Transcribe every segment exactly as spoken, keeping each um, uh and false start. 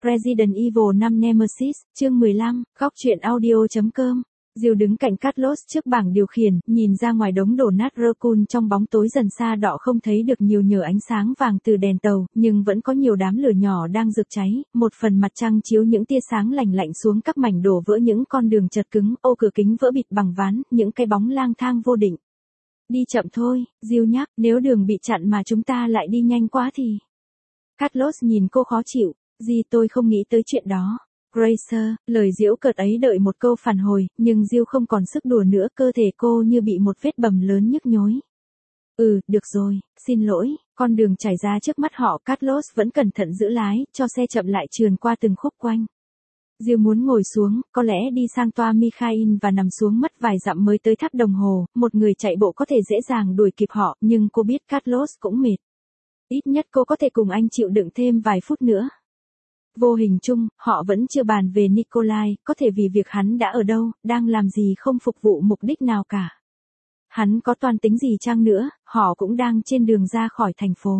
Resident Evil năm Nemesis, chương mười lăm, góc truyện audio.com. Jill đứng cạnh Carlos trước bảng điều khiển, nhìn ra ngoài đống đổ nát Raccoon trong bóng tối dần xa đỏ không thấy được nhiều nhờ ánh sáng vàng từ đèn tàu, nhưng vẫn có nhiều đám lửa nhỏ đang rực cháy, một phần mặt trăng chiếu những tia sáng lành lạnh xuống các mảnh đổ vỡ những con đường chật cứng, ô cửa kính vỡ bịt bằng ván, những cái bóng lang thang vô định. Đi chậm thôi, Jill nhắc, nếu đường bị chặn mà chúng ta lại đi nhanh quá thì... Carlos nhìn cô khó chịu, gì tôi không nghĩ tới chuyện đó. Grace, lời giễu cợt ấy đợi một câu phản hồi, nhưng Jill không còn sức đùa nữa, cơ thể cô như bị một vết bầm lớn nhức nhối. Ừ, được rồi, xin lỗi, con đường trải ra trước mắt họ, Carlos vẫn cẩn thận giữ lái, cho xe chậm lại trườn qua từng khúc quanh. Jill muốn ngồi xuống, có lẽ đi sang toa Mikhail và nằm xuống mất vài dặm mới tới tháp đồng hồ, một người chạy bộ có thể dễ dàng đuổi kịp họ, nhưng cô biết Carlos cũng mệt. Ít nhất cô có thể cùng anh chịu đựng thêm vài phút nữa. Vô hình chung, họ vẫn chưa bàn về Nikolai, có thể vì việc hắn đã ở đâu, đang làm gì không phục vụ mục đích nào cả. Hắn có toan tính gì chăng nữa, họ cũng đang trên đường ra khỏi thành phố.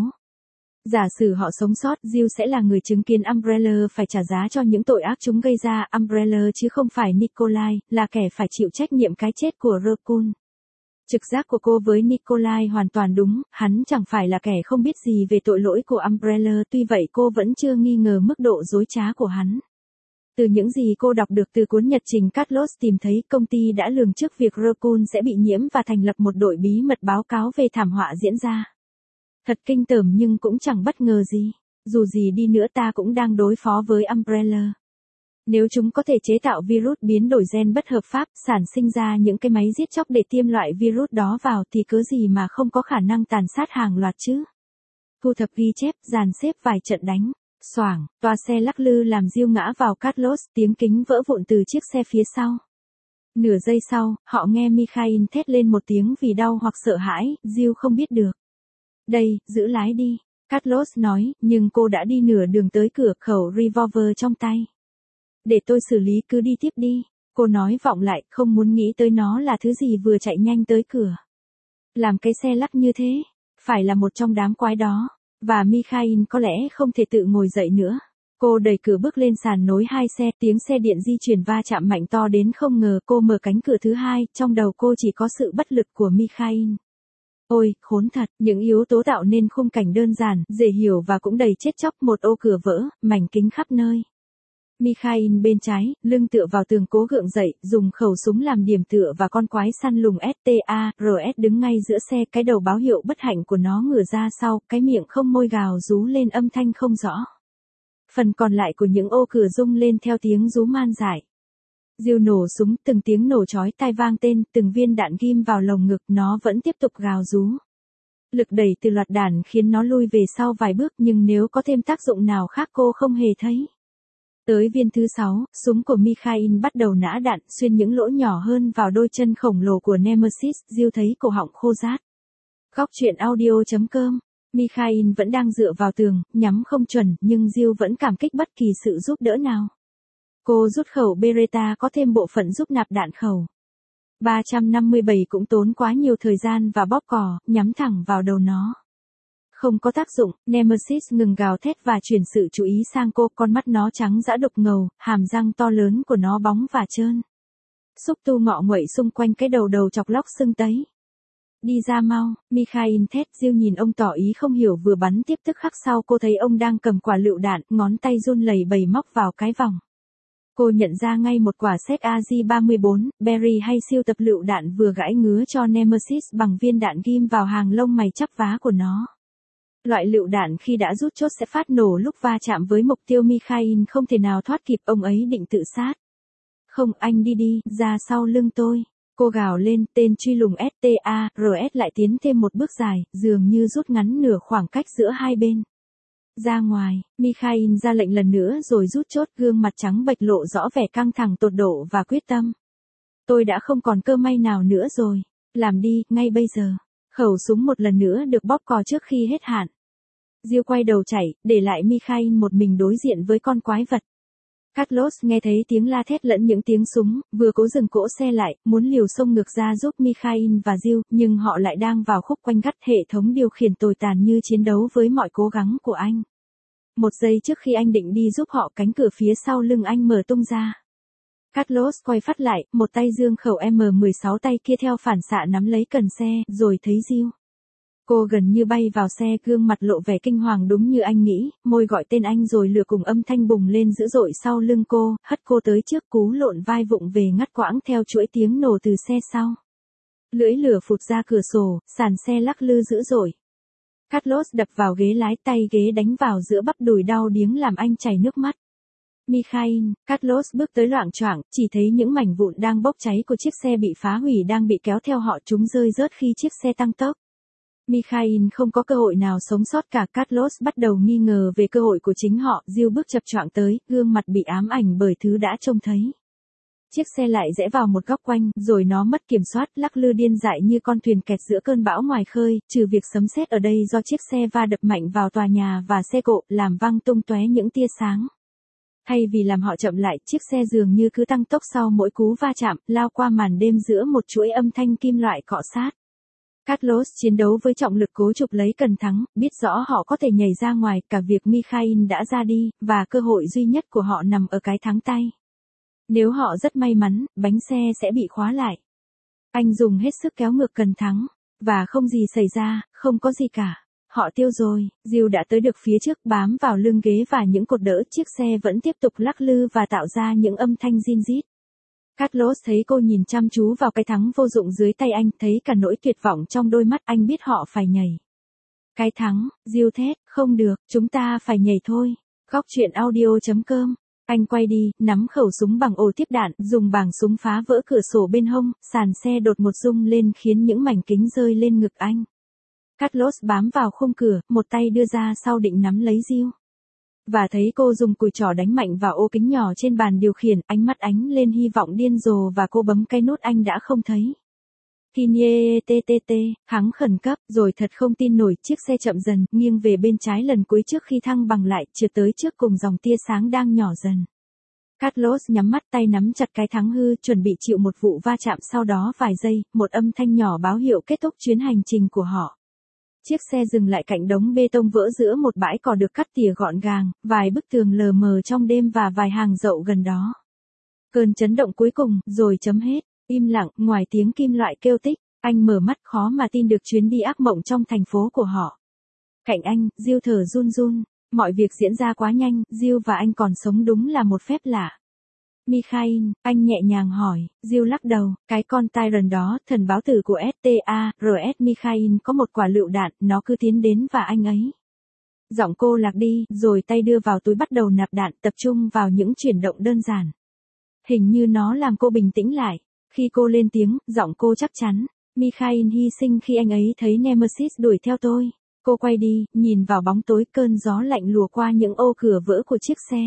Giả sử họ sống sót, Jill sẽ là người chứng kiến Umbrella phải trả giá cho những tội ác chúng gây ra, Umbrella chứ không phải Nikolai, là kẻ phải chịu trách nhiệm cái chết của Raccoon. Trực giác của cô với Nikolai hoàn toàn đúng, hắn chẳng phải là kẻ không biết gì về tội lỗi của Umbrella, tuy vậy cô vẫn chưa nghi ngờ mức độ dối trá của hắn. Từ những gì cô đọc được từ cuốn nhật trình, Carlos tìm thấy công ty đã lường trước việc Raccoon sẽ bị nhiễm và thành lập một đội bí mật báo cáo về thảm họa diễn ra. Thật kinh tởm nhưng cũng chẳng bất ngờ gì, dù gì đi nữa ta cũng đang đối phó với Umbrella. Nếu chúng có thể chế tạo virus biến đổi gen bất hợp pháp, sản sinh ra những cái máy giết chóc để tiêm loại virus đó vào thì cớ gì mà không có khả năng tàn sát hàng loạt chứ? Thu thập ghi chép, dàn xếp vài trận đánh. Xoảng, toa xe lắc lư làm Jill ngã vào Carlos, tiếng kính vỡ vụn từ chiếc xe phía sau. Nửa giây sau, họ nghe Mikhail thét lên một tiếng vì đau hoặc sợ hãi, Jill không biết được. Đây, giữ lái đi, Carlos nói, nhưng cô đã đi nửa đường tới cửa, khẩu revolver trong tay. Để tôi xử lý, cứ đi tiếp đi, cô nói vọng lại, không muốn nghĩ tới nó là thứ gì vừa chạy nhanh tới cửa. Làm cái xe lắc như thế, phải là một trong đám quái đó, và Mikhail có lẽ không thể tự ngồi dậy nữa. Cô đẩy cửa bước lên sàn nối hai xe, tiếng xe điện di chuyển va chạm mạnh to đến không ngờ. Cô mở cánh cửa thứ hai, trong đầu cô chỉ có sự bất lực của Mikhail. Ôi, khốn thật, những yếu tố tạo nên khung cảnh đơn giản, dễ hiểu và cũng đầy chết chóc, một ô cửa vỡ, mảnh kính khắp nơi. Mikhail bên trái, lưng tựa vào tường cố gượng dậy, dùng khẩu súng làm điểm tựa và con quái săn lùng ét tê a rờ ét đứng ngay giữa xe, cái đầu báo hiệu bất hạnh của nó ngửa ra sau, cái miệng không môi gào rú lên âm thanh không rõ. Phần còn lại của những ô cửa rung lên theo tiếng rú man dại. Jill nổ súng, từng tiếng nổ chói tai vang tên, từng viên đạn ghim vào lồng ngực, nó vẫn tiếp tục gào rú. Lực đẩy từ loạt đạn khiến nó lui về sau vài bước, nhưng nếu có thêm tác dụng nào khác cô không hề thấy. Tới viên thứ sáu, súng của Mikhail bắt đầu nã đạn, xuyên những lỗ nhỏ hơn vào đôi chân khổng lồ của Nemesis, Jill thấy cổ họng khô rát. Góc truyện audio.com. Mikhail vẫn đang dựa vào tường, nhắm không chuẩn, nhưng Jill vẫn cảm kích bất kỳ sự giúp đỡ nào. Cô rút khẩu Beretta, có thêm bộ phận giúp nạp đạn khẩu. ba trăm năm mươi bảy cũng tốn quá nhiều thời gian và bóp cò, nhắm thẳng vào đầu nó. Không có tác dụng, Nemesis ngừng gào thét và chuyển sự chú ý sang cô, con mắt nó trắng dã đục ngầu, hàm răng to lớn của nó bóng và trơn. Xúc tu ngọ nguậy xung quanh cái đầu đầu chọc lóc sưng tấy. Đi ra mau, Mikhail thét. Jill nhìn ông tỏ ý không hiểu, vừa bắn tiếp tức khắc sau cô thấy ông đang cầm quả lựu đạn, ngón tay run lẩy bẩy móc vào cái vòng. Cô nhận ra ngay một quả séc a giê ba mươi bốn, Berry hay siêu tập lựu đạn vừa gãi ngứa cho Nemesis bằng viên đạn ghim vào hàng lông mày chắp vá của nó. Loại lựu đạn khi đã rút chốt sẽ phát nổ lúc va chạm với mục tiêu. Mikhail không thể nào thoát kịp, ông ấy định tự sát. Không, anh đi đi, ra sau lưng tôi. Cô gào lên, tên truy lùng ét tê a rờ ét lại tiến thêm một bước dài, dường như rút ngắn nửa khoảng cách giữa hai bên. Ra ngoài, Mikhail ra lệnh lần nữa rồi rút chốt, gương mặt trắng bệch lộ rõ vẻ căng thẳng tột độ và quyết tâm. Tôi đã không còn cơ may nào nữa rồi. Làm đi, ngay bây giờ. Khẩu súng một lần nữa được bóp cò trước khi hết hạn. Jill quay đầu chạy, để lại Mikhail một mình đối diện với con quái vật. Carlos nghe thấy tiếng la thét lẫn những tiếng súng, vừa cố dừng cỗ xe lại, muốn liều xông ngược ra giúp Mikhail và Jill, nhưng họ lại đang vào khúc quanh gắt, hệ thống điều khiển tồi tàn như chiến đấu với mọi cố gắng của anh. Một giây trước khi anh định đi giúp họ, cánh cửa phía sau lưng anh mở tung ra. Carlos quay phát lại, một tay giương khẩu M mười sáu, tay kia theo phản xạ nắm lấy cần xe, rồi thấy Jill. Cô gần như bay vào xe, gương mặt lộ vẻ kinh hoàng đúng như anh nghĩ, môi gọi tên anh rồi lửa cùng âm thanh bùng lên dữ dội sau lưng cô, hất cô tới trước, cú lộn vai vụng về ngắt quãng theo chuỗi tiếng nổ từ xe sau. Lưỡi lửa phụt ra cửa sổ, sàn xe lắc lư dữ dội. Carlos đập vào ghế lái, tay ghế đánh vào giữa bắp đùi đau điếng làm anh chảy nước mắt. Mikhail, Carlos bước tới loạng choạng, chỉ thấy những mảnh vụn đang bốc cháy của chiếc xe bị phá hủy đang bị kéo theo họ, chúng rơi rớt khi chiếc xe tăng tốc. Mikhail không có cơ hội nào sống sót cả. Carlos bắt đầu nghi ngờ về cơ hội của chính họ. Jill bước chập choạng tới, gương mặt bị ám ảnh bởi thứ đã trông thấy. Chiếc xe lại rẽ vào một góc quanh, rồi nó mất kiểm soát, lắc lư điên dại như con thuyền kẹt giữa cơn bão ngoài khơi, trừ việc sấm sét ở đây do chiếc xe va đập mạnh vào tòa nhà và xe cộ, làm văng tung tóe những tia sáng. Thay vì làm họ chậm lại, chiếc xe dường như cứ tăng tốc sau mỗi cú va chạm, lao qua màn đêm giữa một chuỗi âm thanh kim loại cọ sát. Carlos chiến đấu với trọng lực cố chụp lấy cần thắng, biết rõ họ có thể nhảy ra ngoài, cả việc Mikhail đã ra đi, và cơ hội duy nhất của họ nằm ở cái thắng tay. Nếu họ rất may mắn, bánh xe sẽ bị khóa lại. Anh dùng hết sức kéo ngược cần thắng, và không gì xảy ra, không có gì cả. Họ tiêu rồi. Jill đã tới được phía trước, bám vào lưng ghế và những cột đỡ, chiếc xe vẫn tiếp tục lắc lư và tạo ra những âm thanh rin rít. Carlos thấy cô nhìn chăm chú vào cái thắng vô dụng dưới tay anh, thấy cả nỗi tuyệt vọng trong đôi mắt, anh biết họ phải nhảy. Cái thắng, Jill thét, không được, chúng ta phải nhảy thôi. Góc truyện audio chấm com. Anh quay đi, nắm khẩu súng bằng ổ tiếp đạn, dùng bảng súng phá vỡ cửa sổ bên hông, sàn xe đột một rung lên khiến những mảnh kính rơi lên ngực anh. Carlos bám vào khung cửa, một tay đưa ra sau định nắm lấy Jill. Và thấy cô dùng cùi trỏ đánh mạnh vào ô kính nhỏ trên bàn điều khiển, ánh mắt ánh lên hy vọng điên rồ và cô bấm cái nút anh đã không thấy. Kinye ttt, thắng khẩn cấp, rồi thật không tin nổi, chiếc xe chậm dần, nghiêng về bên trái lần cuối trước khi thăng bằng lại, trượt tới trước cùng dòng tia sáng đang nhỏ dần. Carlos nhắm mắt, tay nắm chặt cái thắng hư, chuẩn bị chịu một vụ va chạm, sau đó vài giây, một âm thanh nhỏ báo hiệu kết thúc chuyến hành trình của họ. Chiếc xe dừng lại cạnh đống bê tông vỡ giữa một bãi cỏ được cắt tỉa gọn gàng, vài bức tường lờ mờ trong đêm và vài hàng dậu gần đó. Cơn chấn động cuối cùng, rồi chấm hết. Im lặng, ngoài tiếng kim loại kêu tích, anh mở mắt khó mà tin được chuyến đi ác mộng trong thành phố của họ. Cạnh anh, Jill thở run run, mọi việc diễn ra quá nhanh, Jill và anh còn sống đúng là một phép lạ. Mikhail, anh nhẹ nhàng hỏi. Jill lắc đầu, cái con Tyrant đó, thần báo tử của ét tê a, rờ ét Mikhail có một quả lựu đạn, nó cứ tiến đến và anh ấy. Giọng cô lạc đi, rồi tay đưa vào túi bắt đầu nạp đạn, tập trung vào những chuyển động đơn giản. Hình như nó làm cô bình tĩnh lại. Khi cô lên tiếng, giọng cô chắc chắn. Mikhail hy sinh khi anh ấy thấy Nemesis đuổi theo tôi. Cô quay đi, nhìn vào bóng tối, cơn gió lạnh lùa qua những ô cửa vỡ của chiếc xe.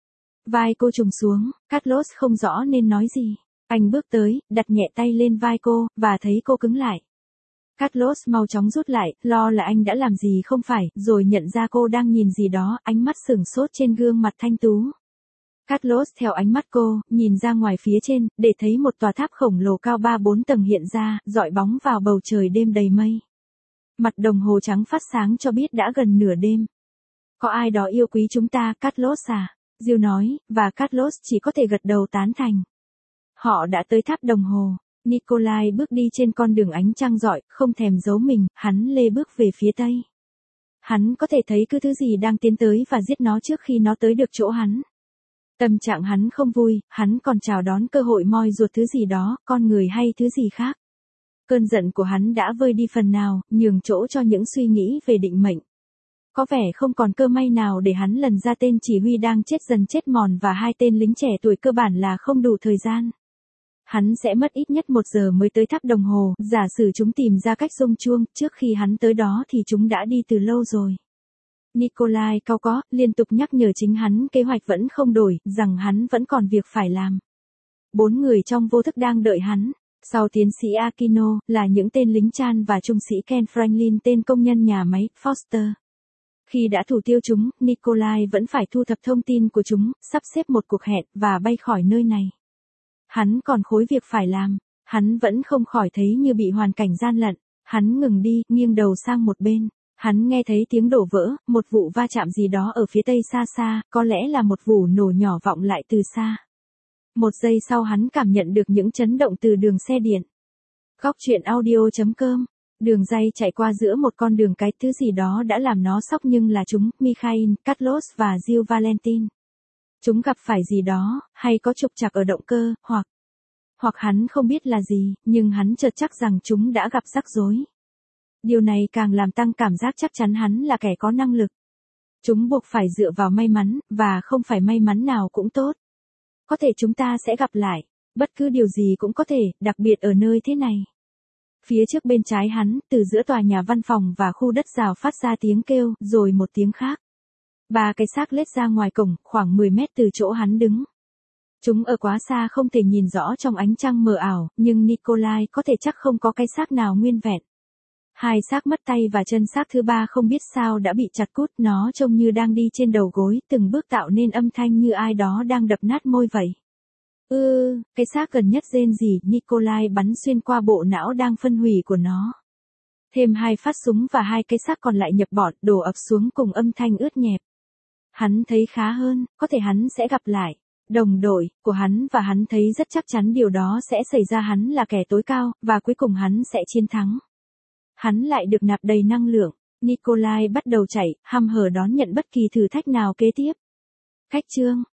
Vai cô trùng xuống, Carlos không rõ nên nói gì. Anh bước tới, đặt nhẹ tay lên vai cô, và thấy cô cứng lại. Carlos mau chóng rút lại, lo là anh đã làm gì không phải, rồi nhận ra cô đang nhìn gì đó, ánh mắt sửng sốt trên gương mặt thanh tú. Carlos theo ánh mắt cô, nhìn ra ngoài phía trên, để thấy một tòa tháp khổng lồ cao ba bốn tầng hiện ra, dọi bóng vào bầu trời đêm đầy mây. Mặt đồng hồ trắng phát sáng cho biết đã gần nửa đêm. Có ai đó yêu quý chúng ta, Carlos à? Jill nói, và Carlos chỉ có thể gật đầu tán thành. Họ đã tới tháp đồng hồ. Nikolai bước đi trên con đường ánh trăng rọi, không thèm giấu mình, hắn lê bước về phía tây. Hắn có thể thấy cứ thứ gì đang tiến tới và giết nó trước khi nó tới được chỗ hắn. Tâm trạng hắn không vui, hắn còn chào đón cơ hội moi ruột thứ gì đó, con người hay thứ gì khác. Cơn giận của hắn đã vơi đi phần nào, nhường chỗ cho những suy nghĩ về định mệnh. Có vẻ không còn cơ may nào để hắn lần ra tên chỉ huy đang chết dần chết mòn và hai tên lính trẻ tuổi cơ bản là không đủ thời gian. Hắn sẽ mất ít nhất một giờ mới tới tháp đồng hồ, giả sử chúng tìm ra cách rung chuông, trước khi hắn tới đó thì chúng đã đi từ lâu rồi. Nikolai cau có, liên tục nhắc nhở chính hắn kế hoạch vẫn không đổi, rằng hắn vẫn còn việc phải làm. Bốn người trong vô thức đang đợi hắn. Sau tiến sĩ Aquino, là những tên lính Chan và trung sĩ Ken Franklin, tên công nhân nhà máy, Foster. Khi đã thủ tiêu chúng, Nikolai vẫn phải thu thập thông tin của chúng, sắp xếp một cuộc hẹn, và bay khỏi nơi này. Hắn còn khối việc phải làm. Hắn vẫn không khỏi thấy như bị hoàn cảnh gian lận. Hắn ngừng đi, nghiêng đầu sang một bên. Hắn nghe thấy tiếng đổ vỡ, một vụ va chạm gì đó ở phía tây xa xa, có lẽ là một vụ nổ nhỏ vọng lại từ xa. Một giây sau hắn cảm nhận được những chấn động từ đường xe điện. Góc truyện audio.com. Đường ray chạy qua giữa một con đường, cái thứ gì đó đã làm nó sốc, nhưng là chúng, Mikhail, Carlos và Jill Valentine. Chúng gặp phải gì đó, hay có trục trặc ở động cơ, hoặc... Hoặc hắn không biết là gì, nhưng hắn chợt chắc rằng chúng đã gặp rắc rối. Điều này càng làm tăng cảm giác chắc chắn hắn là kẻ có năng lực. Chúng buộc phải dựa vào may mắn, và không phải may mắn nào cũng tốt. Có thể chúng ta sẽ gặp lại. Bất cứ điều gì cũng có thể, đặc biệt ở nơi thế này. Phía trước bên trái hắn, từ giữa tòa nhà văn phòng và khu đất rào phát ra tiếng kêu, rồi một tiếng khác. Ba cái xác lết ra ngoài cổng, khoảng mười mét từ chỗ hắn đứng. Chúng ở quá xa không thể nhìn rõ trong ánh trăng mờ ảo, nhưng Nikolai có thể chắc không có cái xác nào nguyên vẹn. Hai xác mất tay và chân, xác thứ ba không biết sao đã bị chặt cút, nó trông như đang đi trên đầu gối, từng bước tạo nên âm thanh như ai đó đang đập nát môi vậy. Ư, cái xác gần nhất rên rỉ, Nikolai bắn xuyên qua bộ não đang phân hủy của nó. Thêm hai phát súng và hai cái xác còn lại nhập bọt, đổ ập xuống cùng âm thanh ướt nhẹp. Hắn thấy khá hơn, có thể hắn sẽ gặp lại đồng đội của hắn, và hắn thấy rất chắc chắn điều đó sẽ xảy ra. Hắn là kẻ tối cao, và cuối cùng hắn sẽ chiến thắng. Hắn lại được nạp đầy năng lượng. Nikolai bắt đầu chạy, hăm hở đón nhận bất kỳ thử thách nào kế tiếp. Cách chương